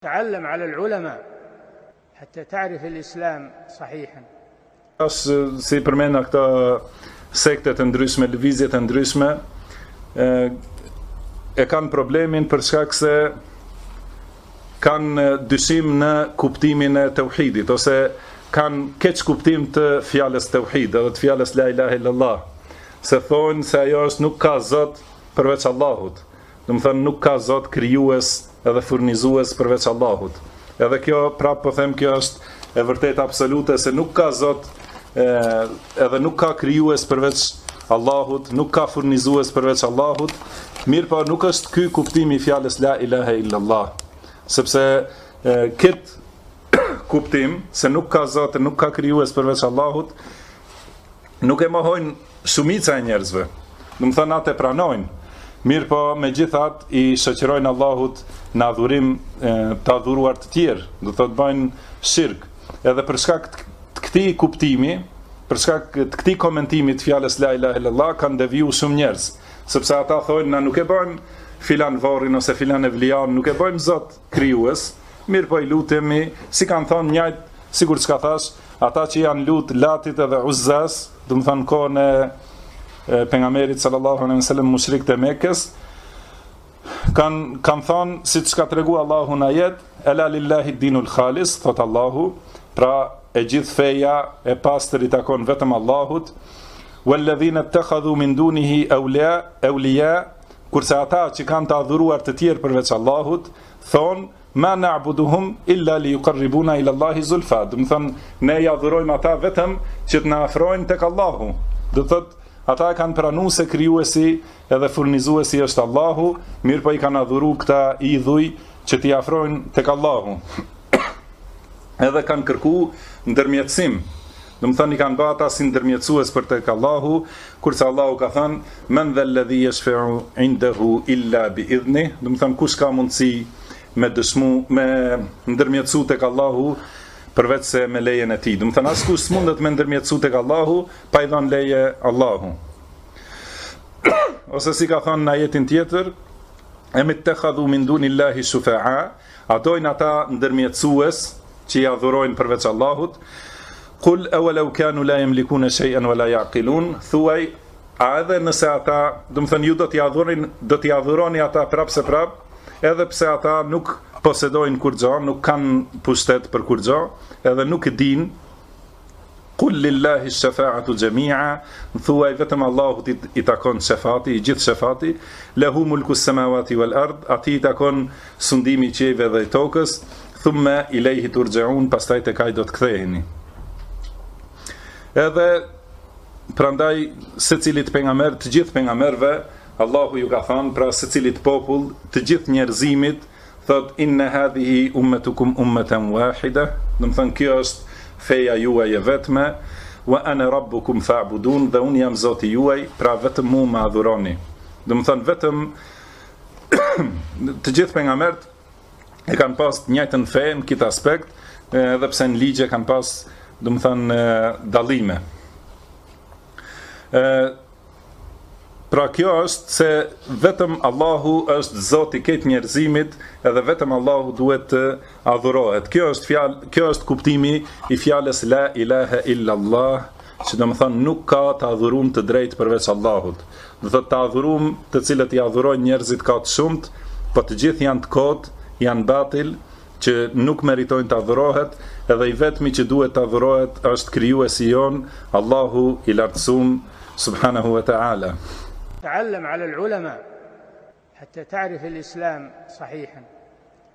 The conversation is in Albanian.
تعلم على العلماء حتى تعرف الإسلام صحيحا. Si përmenda këta sektet e ndryshme, lëvizjet e ndryshme, e kanë problemin për shkak se kanë dyshim në kuptimin e tauhidit, ose kanë keq kuptim të fjalës tauhid, edhe të fjalës la ilaha illallah. Se thonë se ajo është nuk ka zot përveç Allahut. Do të thonë nuk ka zot krijues edhe furnizues përveç Allahut. Edhe kjo prapë po them, kjo është e vërtet absolute, se nuk ka zot edhe nuk ka krijues përveç Allahut, nuk ka furnizues përveç Allahut. Mirë, po nuk është ky kuptimi i fjalës la ilaha illallah. Sepse këtë kuptim se nuk ka zot, nuk ka krijues përveç Allahut, nuk e mohojnë shumica e njerëzve. Do të thonë atë pranojnë. Mirë, po megjithatë i shoqërojnë Allahut në adhurim të adhuruar të tjerë, do të thotë bëjnë shirk. Edhe për shkak të këtij kuptimi, për shkak të këtij komentimi të fjalës la ilaha illallah, kanë deviju shumë njerëz, sepse ata thonë na nuk e bëjmë filan varrin ose filan evlian, nuk e bëjmë zot krijues, mirë, po i lutemi, si kanë thonë njëjtë, sigur çka thash, ata që janë lut Latit edhe Uzzas, do të thonë kohën e pejgamberit sallallahu alaihi wasallam, mushrikët e Mekës, kanë thonë, siç ka treguar Allahu në ajet, ela lillahi dinul khalis, thot Allahu, pra e gjithë feja e pastër i takon vetëm Allahut, walladhina ittakhadhu min dunihi awliya, kurse ata që kanë të adhuruar të tjerë përveç Allahut, thonë ma na'buduhum illa li yuqarribuna ila Allahi zulfa. Do të thonë, ne i adhurojmë ata vetëm që të na afrojnë tek Allahu. Do thotë, ata kanë pranuar se krijuesi edhe furnizuesi është Allahu, mirë, po i kanë adhuruar këta idhuj që t'i afrojnë tek Allahu. Edhe kanë kërkuar ndërmjetësim. Do të thonë, i kanë bërë ata si ndërmjetësues për tek Allahu, kurse Allahu ka thënë men dhal ladhi yashfa'u indahu illa bi idhni. Do të thonë, kush ka mundësi me ndërmjetësu tek Allahu përveç se me lejen e tij. Do të thënë, askush s'mundet me ndërmjetësu tek Allahu pa i dhënë leje Allahu. Ose si ka thënë në ajetin tjetër, em ittakhadhu min dunillahi shufa'a, adojnë ata ndërmjetësues që i adhurojnë përveç Allahut. Qul awalau kanu la yamlikuna shay'an wa la yaqilun, thuaj, a edhe nëse ata, do të thënë, ju do t'i adhuroni ata prapë se prapë, edhe pse ata nuk posedojnë kurrë, nuk kanë pushtet për kurrë, edhe nuk dinë. Qul lillahi ash-shafa'atu jami'a, thuaj vetëm Allahut i takon shefati, i gjithë shefati, lahu mulku as-samawati wal ard, atij i takon sundimi i qiejve dhe i tokës, thumma ilayhi turja'un, pastaj tek ai do të ktheheni. Edhe prandaj secilit pejgamber, të gjithë pejgamberëve, Allahu ju ka thënë, pra secilit popull, të gjithë njerëzimit, thot inna hadhihi ummatukum ummatan wahida, do të thënë, kjo është feja juaj e vetme, wa ana rabbukum fa'budun, dhe unë jam Zoti juaj, pra vetëm mua më adhuroni. Do të thënë, vetëm të gjithë pejgamberët e kanë pas të njëjtën fe në këtë aspekt, edhe pse në ligje kanë pas, do të thënë, dallime. Pra kjo është se vetëm Allahu është Zoti i këtë njerëzimit, edhe vetëm Allahu duhet të adhurohet. Kjo është kuptimi i fjalës la ilaha illallah, që do të thonë nuk ka të adhurum të drejtë përveç Allahut. Do të thotë të adhurum të cilët i adhurojnë njerëzit ka të shumt, po të gjithë janë të kotë, janë batil, që nuk meritojnë të adhurohet, edhe i vetmi që duhet të adhurohet është krijuesi jon, Allahu i lartësuar subhanahu wa ta'ala. تعلم على العلماء حتى تعرف الإسلام صحيحا.